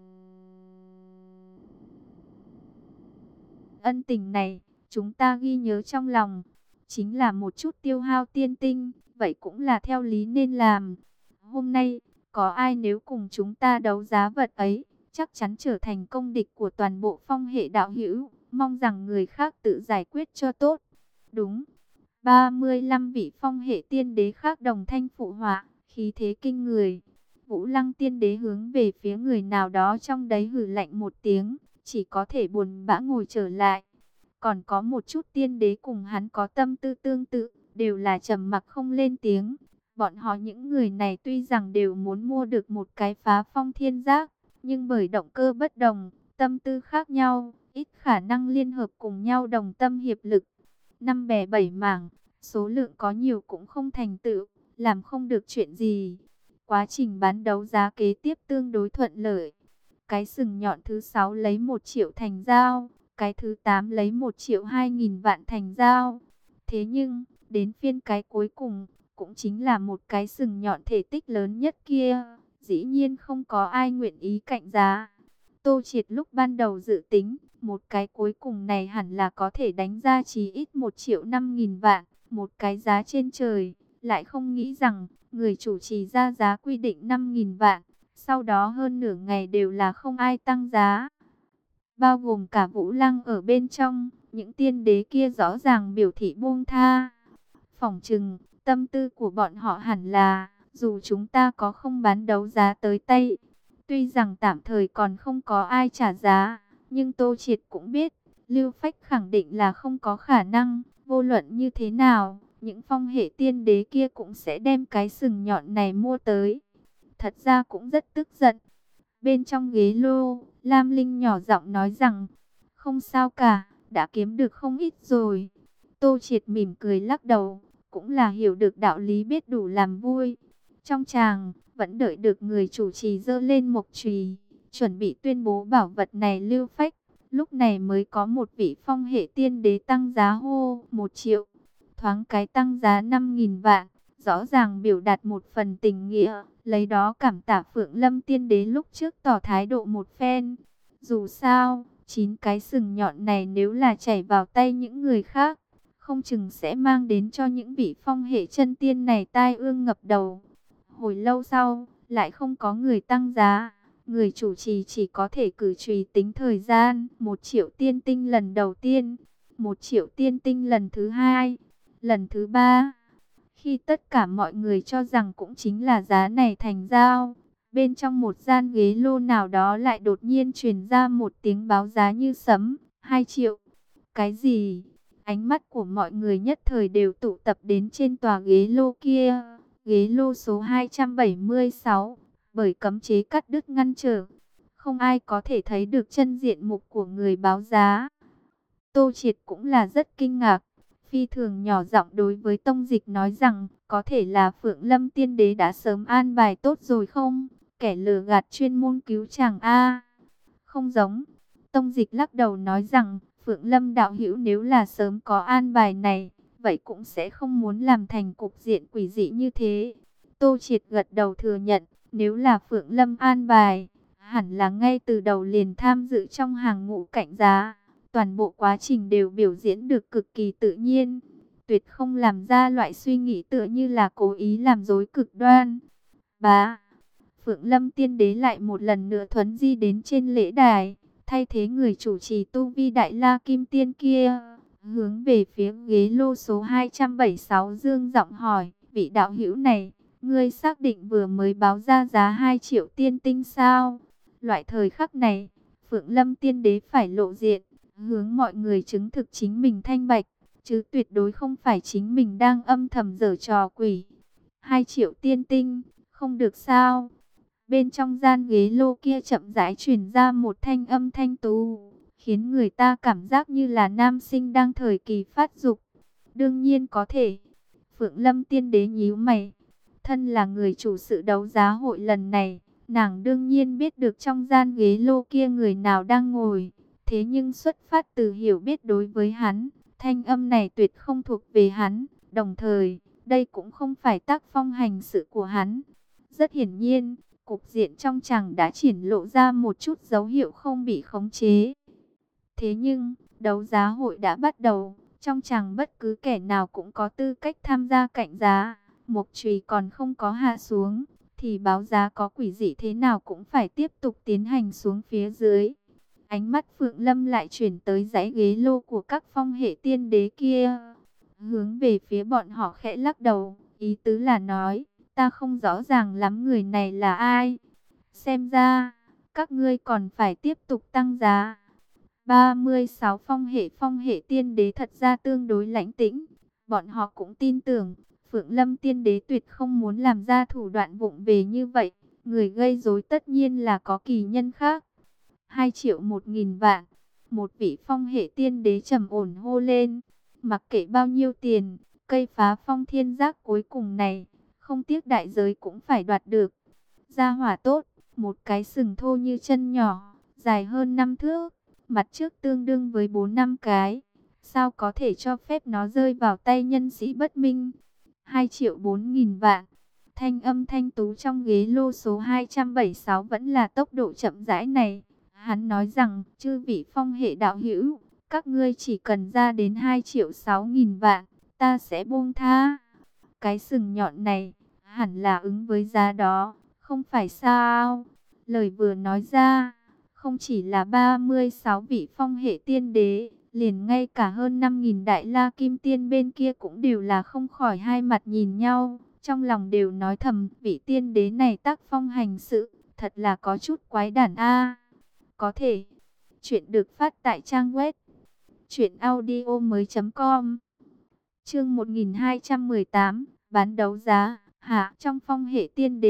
Speaker 1: ân tình này, chúng ta ghi nhớ trong lòng, chính là một chút tiêu hao tiên tinh, vậy cũng là theo lý nên làm. Hôm nay, có ai nếu cùng chúng ta đấu giá vật ấy, chắc chắn trở thành công địch của toàn bộ phong hệ đạo hữu, mong rằng người khác tự giải quyết cho tốt. Đúng, ba mươi lăm vị phong hệ tiên đế khác đồng thanh phụ họa, khí thế kinh người. Vũ Lăng Tiên Đế hướng về phía người nào đó trong đấy hử lạnh một tiếng, chỉ có thể buồn bã ngồi trở lại. Còn có một chút tiên đế cùng hắn có tâm tư tương tự, đều là trầm mặc không lên tiếng. Bọn họ những người này tuy rằng đều muốn mua được một cái phá phong thiên giác, nhưng bởi động cơ bất đồng, tâm tư khác nhau, ít khả năng liên hợp cùng nhau đồng tâm hiệp lực. Năm bè bảy mảng, số lượng có nhiều cũng không thành tựu, làm không được chuyện gì. Quá trình bán đấu giá kế tiếp tương đối thuận lợi. Cái sừng nhọn thứ sáu lấy một triệu thành giao, cái thứ tám lấy một triệu hai nghìn vạn thành giao. Thế nhưng, đến phiên cái cuối cùng, cũng chính là một cái sừng nhọn thể tích lớn nhất kia, dĩ nhiên không có ai nguyện ý cạnh giá. Tô Triệt lúc ban đầu dự tính, một cái cuối cùng này hẳn là có thể đánh ra chỉ ít một triệu năm nghìn vạn, một cái giá trên trời, lại không nghĩ rằng, người chủ trì ra giá quy định năm nghìn vạn, sau đó hơn nửa ngày đều là không ai tăng giá. Bao gồm cả Vũ Lăng ở bên trong, những tiên đế kia rõ ràng biểu thị buông tha. Phỏng chừng, tâm tư của bọn họ hẳn là, dù chúng ta có không bán đấu giá tới tay, tuy rằng tạm thời còn không có ai trả giá, nhưng Tô Triệt cũng biết, Lưu Phách khẳng định là không có khả năng, vô luận như thế nào, những phong hệ tiên đế kia cũng sẽ đem cái sừng nhọn này mua tới. Thật ra cũng rất tức giận. Bên trong ghế lô, Lam Linh nhỏ giọng nói rằng, không sao cả, đã kiếm được không ít rồi. Tô Triệt mỉm cười lắc đầu, cũng là hiểu được đạo lý biết đủ làm vui. Trong tràng, vẫn đợi được người chủ trì giơ lên mộc chùy, chuẩn bị tuyên bố bảo vật này lưu phách. Lúc này mới có một vị phong hệ tiên đế tăng giá hô một triệu, thoáng cái tăng giá năm nghìn vạn, rõ ràng biểu đạt một phần tình nghĩa, lấy đó cảm tạ Phượng Lâm tiên đế lúc trước tỏ thái độ một phen. Dù sao, chín cái sừng nhọn này nếu là chảy vào tay những người khác, không chừng sẽ mang đến cho những vị phong hệ chân tiên này tai ương ngập đầu. Hồi lâu sau, lại không có người tăng giá. Người chủ trì chỉ có thể cử chùy tính thời gian. Một triệu tiên tinh lần đầu tiên, một triệu tiên tinh lần thứ hai, lần thứ ba. Khi tất cả mọi người cho rằng cũng chính là giá này thành giao, bên trong một gian ghế lô nào đó lại đột nhiên truyền ra một tiếng báo giá như sấm. Hai triệu. Cái gì? Ánh mắt của mọi người nhất thời đều tụ tập đến trên tòa ghế lô kia. Ghế lô số hai trăm bảy mươi sáu. Bởi cấm chế cắt đứt ngăn trở, không ai có thể thấy được chân diện mục của người báo giá. Tô Triệt cũng là rất kinh ngạc, phi thường nhỏ giọng đối với Tông Dịch nói rằng, có thể là Phượng Lâm tiên đế đã sớm an bài tốt rồi không? Kẻ lừa gạt chuyên môn cứu chàng a. Không giống. Tông Dịch lắc đầu nói rằng, Phượng Lâm đạo hữu nếu là sớm có an bài này, vậy cũng sẽ không muốn làm thành cục diện quỷ dị như thế. Tô Triệt gật đầu thừa nhận, nếu là Phượng Lâm an bài, hẳn là ngay từ đầu liền tham dự trong hàng ngũ cạnh giá. Toàn bộ quá trình đều biểu diễn được cực kỳ tự nhiên, tuyệt không làm ra loại suy nghĩ tựa như là cố ý làm dối cực đoan. Bá, Phượng Lâm tiên đế lại một lần nữa thuấn di đến trên lễ đài, thay thế người chủ trì tu vi Đại La Kim Tiên kia, hướng về phía ghế lô số hai trăm bảy mươi sáu dương giọng hỏi, vị đạo hữu này, ngươi xác định vừa mới báo ra giá hai triệu tiên tinh sao? Loại thời khắc này, Phượng Lâm tiên đế phải lộ diện, hướng mọi người chứng thực chính mình thanh bạch, chứ tuyệt đối không phải chính mình đang âm thầm giở trò quỷ. Hai triệu tiên tinh, không được sao? Bên trong gian ghế lô kia chậm rãi truyền ra một thanh âm thanh tú, khiến người ta cảm giác như là nam sinh đang thời kỳ phát dục. Đương nhiên có thể. Phượng Lâm tiên đế nhíu mày. Thân là người chủ sự đấu giá hội lần này, nàng đương nhiên biết được trong gian ghế lô kia người nào đang ngồi. Thế nhưng xuất phát từ hiểu biết đối với hắn, thanh âm này tuyệt không thuộc về hắn. Đồng thời, đây cũng không phải tác phong hành sự của hắn. Rất hiển nhiên, cục diện trong tràng đã triển lộ ra một chút dấu hiệu không bị khống chế. Thế nhưng, đấu giá hội đã bắt đầu, trong tràng bất cứ kẻ nào cũng có tư cách tham gia cạnh giá. Mộc chùy còn không có hạ xuống, thì báo giá có quỷ dị thế nào cũng phải tiếp tục tiến hành xuống phía dưới. Ánh mắt Phượng Lâm lại chuyển tới dãy ghế lô của các phong hệ tiên đế kia, hướng về phía bọn họ khẽ lắc đầu, ý tứ là nói, ta không rõ ràng lắm người này là ai. Xem ra, các ngươi còn phải tiếp tục tăng giá. ba mươi sáu phong hệ phong hệ tiên đế thật ra tương đối lãnh tĩnh. Bọn họ cũng tin tưởng, Phượng Lâm tiên đế tuyệt không muốn làm ra thủ đoạn vụng về như vậy. Người gây rối tất nhiên là có kỳ nhân khác. Hai triệu một nghìn vạn. Một vị phong hệ tiên đế trầm ổn hô lên. Mặc kệ bao nhiêu tiền, cây phá phong thiên giác cuối cùng này, không tiếc đại giới cũng phải đoạt được. Gia hỏa tốt, một cái sừng thô như chân nhỏ, dài hơn năm thước, mặt trước tương đương với bốn năm cái. Sao có thể cho phép nó rơi vào tay nhân sĩ bất minh? Hai triệu bốn nghìn vạn. Thanh âm thanh tú trong ghế lô số hai trăm bảy mươi sáu vẫn là tốc độ chậm rãi này. Hắn nói rằng, chư vị phong hệ đạo hữu, các ngươi chỉ cần ra đến hai triệu sáu nghìn vạn, ta sẽ buông tha. Cái sừng nhọn này, hẳn là ứng với giá đó, không phải sao? Lời vừa nói ra, không chỉ là ba mươi sáu vị phong hệ tiên đế, liền ngay cả hơn năm nghìn đại la kim tiên bên kia cũng đều là không khỏi hai mặt nhìn nhau. Trong lòng đều nói thầm, vị tiên đế này tác phong hành sự, thật là có chút quái đản a. Có thể, chuyện được phát tại trang web truyện audio mới chấm com. Chương một nghìn hai trăm mười tám, bán đấu giá. Hạ, trong phong hệ tiên đế,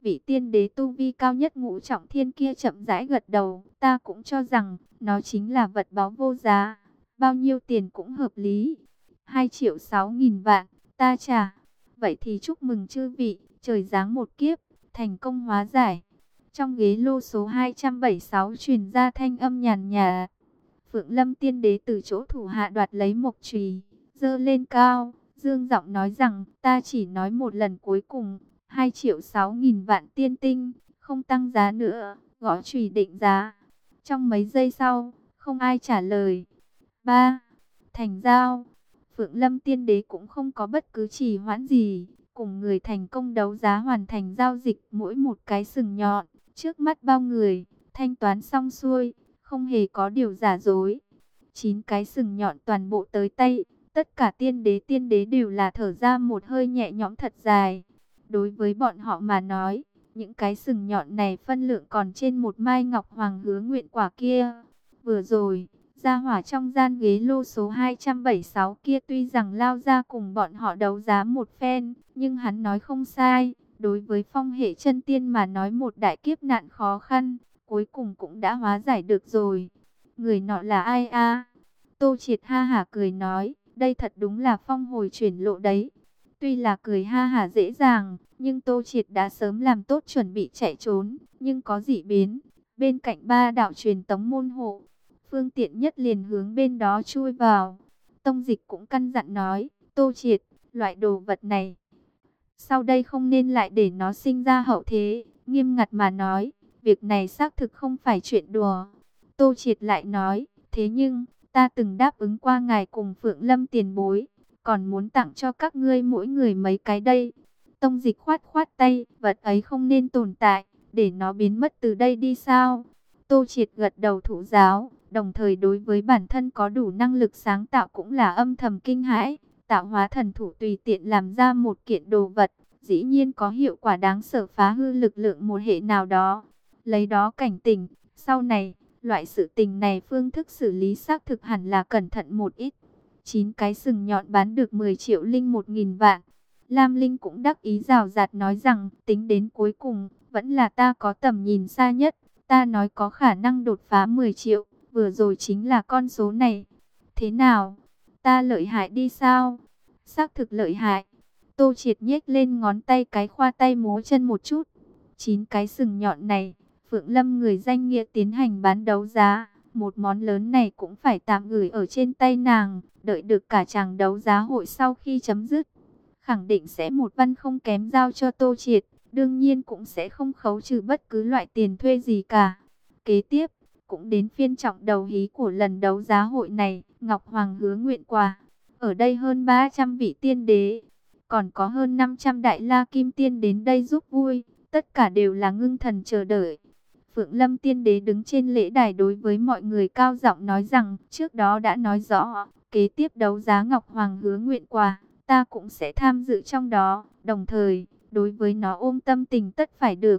Speaker 1: Vị tiên đế tu vi cao nhất ngũ trọng thiên kia chậm rãi gật đầu, ta cũng cho rằng nó chính là vật báu vô giá, bao nhiêu tiền cũng hợp lý. Hai triệu sáu nghìn vạn, ta trả. Vậy thì chúc mừng chư vị, trời giáng một kiếp, thành công hóa giải. Trong ghế lô số hai trăm bảy mươi sáu truyền ra thanh âm nhàn nhạt. Phượng Lâm tiên đế từ chỗ thủ hạ đoạt lấy mộc chùy, giơ lên cao, dương giọng nói rằng, ta chỉ nói một lần cuối cùng, hai triệu sáu nghìn vạn tiên tinh, không tăng giá nữa, gõ chùy định giá. Trong mấy giây sau, không ai trả lời. Ba, thành giao. Phượng Lâm tiên đế cũng không có bất cứ trì hoãn gì, cùng người thành công đấu giá hoàn thành giao dịch mỗi một cái sừng nhọn, trước mắt bao người, thanh toán xong xuôi, không hề có điều giả dối. Chín cái sừng nhọn toàn bộ tới tay, tất cả tiên đế tiên đế đều là thở ra một hơi nhẹ nhõm thật dài. Đối với bọn họ mà nói, những cái sừng nhọn này phân lượng còn trên một mai ngọc hoàng hứa nguyện quả kia. Vừa rồi, gia hỏa trong gian ghế lô số hai trăm bảy mươi sáu kia tuy rằng lao ra cùng bọn họ đấu giá một phen, nhưng hắn nói không sai. Đối với phong hệ chân tiên mà nói một đại kiếp nạn khó khăn, cuối cùng cũng đã hóa giải được rồi. Người nọ là ai a? Tô Triệt ha hả cười nói, đây thật đúng là phong hồi chuyển lộ đấy. Tuy là cười ha hả dễ dàng, nhưng Tô Triệt đã sớm làm tốt chuẩn bị chạy trốn, nhưng có dị biến. Bên cạnh ba đạo truyền tống môn hộ, phương tiện nhất liền hướng bên đó chui vào. Tông Dịch cũng căn dặn nói, Tô Triệt, loại đồ vật này, sau đây không nên lại để nó sinh ra hậu thế. Nghiêm ngặt mà nói, việc này xác thực không phải chuyện đùa. Tô Triệt lại nói, thế nhưng, ta từng đáp ứng qua ngài cùng Phượng Lâm tiền bối, còn muốn tặng cho các ngươi mỗi người mấy cái đây. Tông Dịch khoát khoát tay, vật ấy không nên tồn tại, để nó biến mất từ đây đi sao? Tô Triệt gật đầu thụ giáo, đồng thời đối với bản thân có đủ năng lực sáng tạo cũng là âm thầm kinh hãi. Tạo hóa thần thủ tùy tiện làm ra một kiện đồ vật, dĩ nhiên có hiệu quả đáng sợ phá hư lực lượng một hệ nào đó. Lấy đó cảnh tỉnh, sau này, loại sự tình này phương thức xử lý xác thực hẳn là cẩn thận một ít. Chín cái sừng nhọn bán được mười triệu linh một nghìn vạn. Lam Linh cũng đắc ý rào rạt nói rằng, tính đến cuối cùng, vẫn là ta có tầm nhìn xa nhất. Ta nói có khả năng đột phá mười triệu, vừa rồi chính là con số này. Thế nào? Ta lợi hại đi sao? Xác thực lợi hại. Tô Triệt nhếch lên ngón tay cái khoa tay múa chân một chút. Chín cái sừng nhọn này, Phượng Lâm người danh nghĩa tiến hành bán đấu giá. Một món lớn này cũng phải tạm gửi ở trên tay nàng, đợi được cả chàng đấu giá hội sau khi chấm dứt. Khẳng định sẽ một văn không kém giao cho Tô Triệt, đương nhiên cũng sẽ không khấu trừ bất cứ loại tiền thuê gì cả. Kế tiếp, cũng đến phiên trọng đầu hí của lần đấu giá hội này, Ngọc Hoàng hứa nguyện quà. Ở đây hơn ba trăm vị tiên đế, còn có hơn năm trăm đại la kim tiên đến đây giúp vui, tất cả đều là ngưng thần chờ đợi. Phượng Lâm tiên đế đứng trên lễ đài đối với mọi người cao giọng nói rằng, trước đó đã nói rõ, kế tiếp đấu giá Ngọc Hoàng hứa nguyện quà, ta cũng sẽ tham dự trong đó, đồng thời, đối với nó ôm tâm tình tất phải được.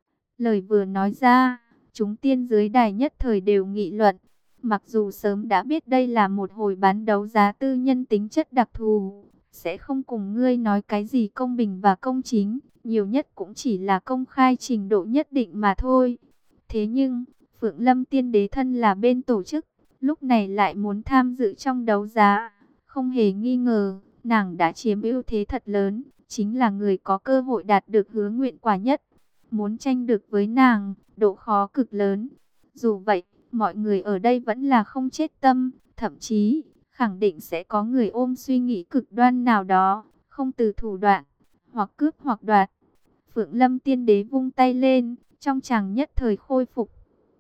Speaker 1: Lời vừa nói ra, chúng tiên dưới đài nhất thời đều nghị luận. Mặc dù sớm đã biết đây là một hồi bán đấu giá tư nhân tính chất đặc thù, sẽ không cùng ngươi nói cái gì công bình và công chính, nhiều nhất cũng chỉ là công khai trình độ nhất định mà thôi. Thế nhưng, Phượng Lâm tiên đế thân là bên tổ chức, lúc này lại muốn tham dự trong đấu giá. Không hề nghi ngờ, nàng đã chiếm ưu thế thật lớn, chính là người có cơ hội đạt được hứa nguyện quả nhất. Muốn tranh được với nàng, độ khó cực lớn. Dù vậy, mọi người ở đây vẫn là không chết tâm, thậm chí, khẳng định sẽ có người ôm suy nghĩ cực đoan nào đó, không từ thủ đoạn, hoặc cướp hoặc đoạt. Phượng Lâm tiên đế vung tay lên, trong chàng nhất thời khôi phục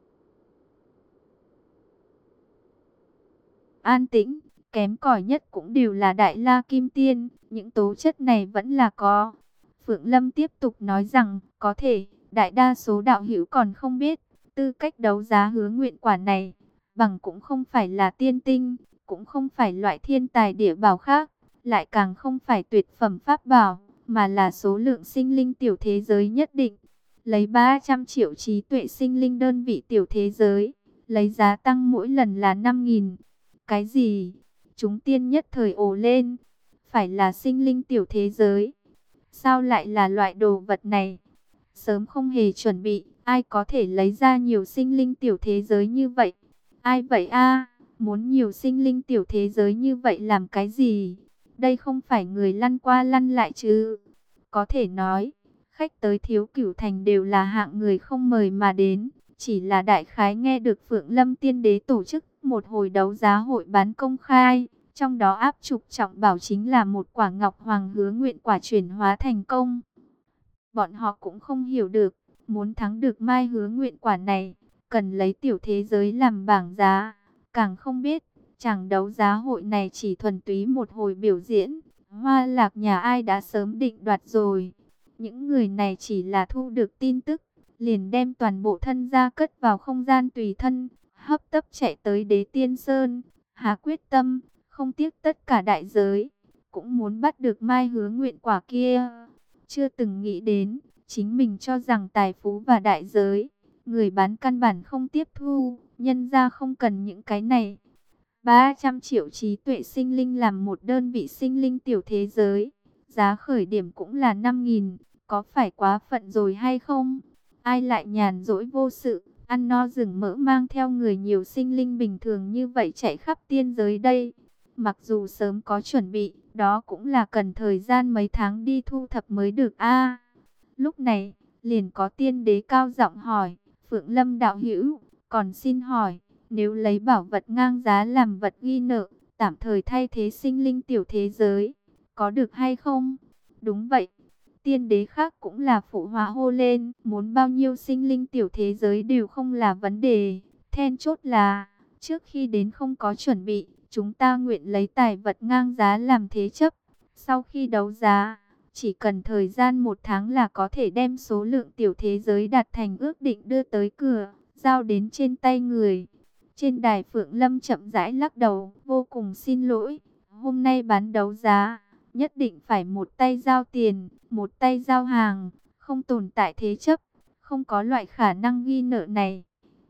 Speaker 1: an tĩnh, kém cỏi nhất cũng đều là đại la kim tiên, những tố chất này vẫn là có. Phượng Lâm tiếp tục nói rằng, có thể, đại đa số đạo hữu còn không biết, tư cách đấu giá hứa nguyện quả này, bằng cũng không phải là tiên tinh, cũng không phải loại thiên tài địa bảo khác, lại càng không phải tuyệt phẩm pháp bảo, mà là số lượng sinh linh tiểu thế giới nhất định. Lấy ba trăm triệu trí tuệ sinh linh đơn vị tiểu thế giới, lấy giá tăng mỗi lần là năm nghìn. Cái gì? Chúng tiên nhất thời ồ lên, phải là sinh linh tiểu thế giới. Sao lại là loại đồ vật này? Sớm không hề chuẩn bị, ai có thể lấy ra nhiều sinh linh tiểu thế giới như vậy? Ai vậy a? Muốn nhiều sinh linh tiểu thế giới như vậy làm cái gì? Đây không phải người lăn qua lăn lại chứ? Có thể nói, khách tới Thiếu Cửu Thành đều là hạng người không mời mà đến. Chỉ là đại khái nghe được Phượng Lâm Tiên Đế tổ chức một hồi đấu giá hội bán công khai. Trong đó áp trục trọng bảo chính là một quả ngọc hoàng hứa nguyện quả chuyển hóa thành công. Bọn họ cũng không hiểu được, muốn thắng được mai hứa nguyện quả này, cần lấy tiểu thế giới làm bảng giá. Càng không biết, chàng đấu giá hội này chỉ thuần túy một hồi biểu diễn. Hoa lạc nhà ai đã sớm định đoạt rồi. Những người này chỉ là thu được tin tức, liền đem toàn bộ thân gia cất vào không gian tùy thân, hấp tấp chạy tới Đế Tiên Sơn, hà quyết tâm, không tiếc tất cả đại giới, cũng muốn bắt được mai hứa nguyện quả kia. Chưa từng nghĩ đến, chính mình cho rằng tài phú và đại giới, người bán căn bản không tiếp thu, nhân ra không cần những cái này. ba trăm triệu trí tuệ sinh linh làm một đơn vị sinh linh tiểu thế giới, giá khởi điểm cũng là năm nghìn, có phải quá phận rồi hay không? Ai lại nhàn rỗi vô sự, ăn no rừng mỡ mang theo người nhiều sinh linh bình thường như vậy chạy khắp tiên giới đây? Mặc dù sớm có chuẩn bị, đó cũng là cần thời gian mấy tháng đi thu thập mới được a. Lúc này, liền có tiên đế cao giọng hỏi, Phượng Lâm đạo hữu, còn xin hỏi, nếu lấy bảo vật ngang giá làm vật ghi nợ, tạm thời thay thế sinh linh tiểu thế giới, có được hay không? Đúng vậy. Tiên đế khác cũng là phụ họa hô lên, muốn bao nhiêu sinh linh tiểu thế giới đều không là vấn đề. Then chốt là, trước khi đến không có chuẩn bị, chúng ta nguyện lấy tài vật ngang giá làm thế chấp. Sau khi đấu giá, chỉ cần thời gian một tháng là có thể đem số lượng tiểu thế giới đạt thành ước định đưa tới cửa, giao đến trên tay người. Trên đài Phượng Lâm chậm rãi lắc đầu, vô cùng xin lỗi, hôm nay bán đấu giá, nhất định phải một tay giao tiền, một tay giao hàng, không tồn tại thế chấp, không có loại khả năng ghi nợ này.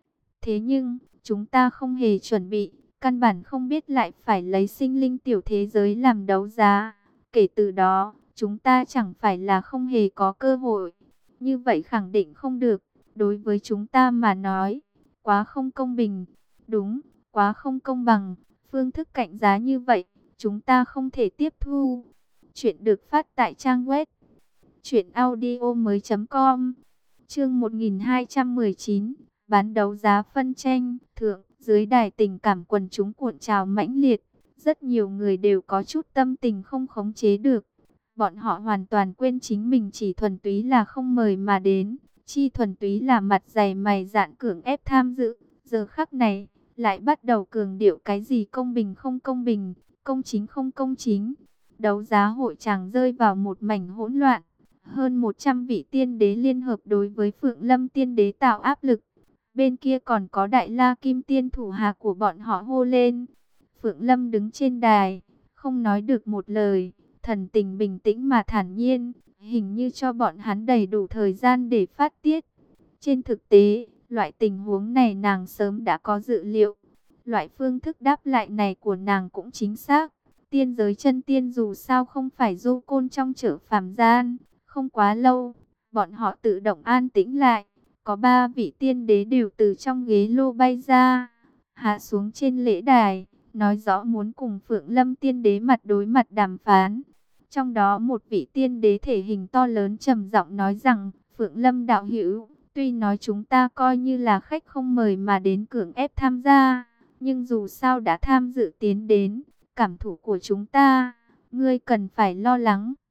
Speaker 1: Thế nhưng, chúng ta không hề chuẩn bị, căn bản không biết lại phải lấy sinh linh tiểu thế giới làm đấu giá. Kể từ đó, chúng ta chẳng phải là không hề có cơ hội. Như vậy khẳng định không được, đối với chúng ta mà nói, quá không công bình. Đúng, quá không công bằng, phương thức cạnh giá như vậy, chúng ta không thể tiếp thu. Chuyện được phát tại trang web truyện audio mới chấm com. Chương một nghìn hai trăm mười chín, bán đấu giá phân tranh, thượng, dưới đài tình cảm quần chúng cuộn trào mãnh liệt, rất nhiều người đều có chút tâm tình không khống chế được. Bọn họ hoàn toàn quên chính mình chỉ thuần túy là không mời mà đến, chi thuần túy là mặt dày mày dạn cưỡng ép tham dự. Giờ khắc này, lại bắt đầu cường điệu cái gì công bình không công bình, công chính không công chính. Đấu giá hội chàng rơi vào một mảnh hỗn loạn. Hơn một trăm vị tiên đế liên hợp đối với Phượng Lâm tiên đế tạo áp lực. Bên kia còn có Đại La Kim Tiên thủ hạ của bọn họ hô lên. Phượng Lâm đứng trên đài, không nói được một lời, thần tình bình tĩnh mà thản nhiên, hình như cho bọn hắn đầy đủ thời gian để phát tiết. Trên thực tế, loại tình huống này nàng sớm đã có dự liệu. Loại phương thức đáp lại này của nàng cũng chính xác. Tiên giới chân tiên dù sao không phải du côn trong chợ phàm gian. Không quá lâu, bọn họ tự động an tĩnh lại. Có ba vị tiên đế đều từ trong ghế lô bay ra, hạ xuống trên lễ đài, nói rõ muốn cùng Phượng Lâm tiên đế mặt đối mặt đàm phán. Trong đó một vị tiên đế thể hình to lớn trầm giọng nói rằng, Phượng Lâm đạo hữu, tuy nói chúng ta coi như là khách không mời mà đến cưỡng ép tham gia, nhưng dù sao đã tham dự tiến đến, cảm thủ của chúng ta, ngươi cần phải lo lắng.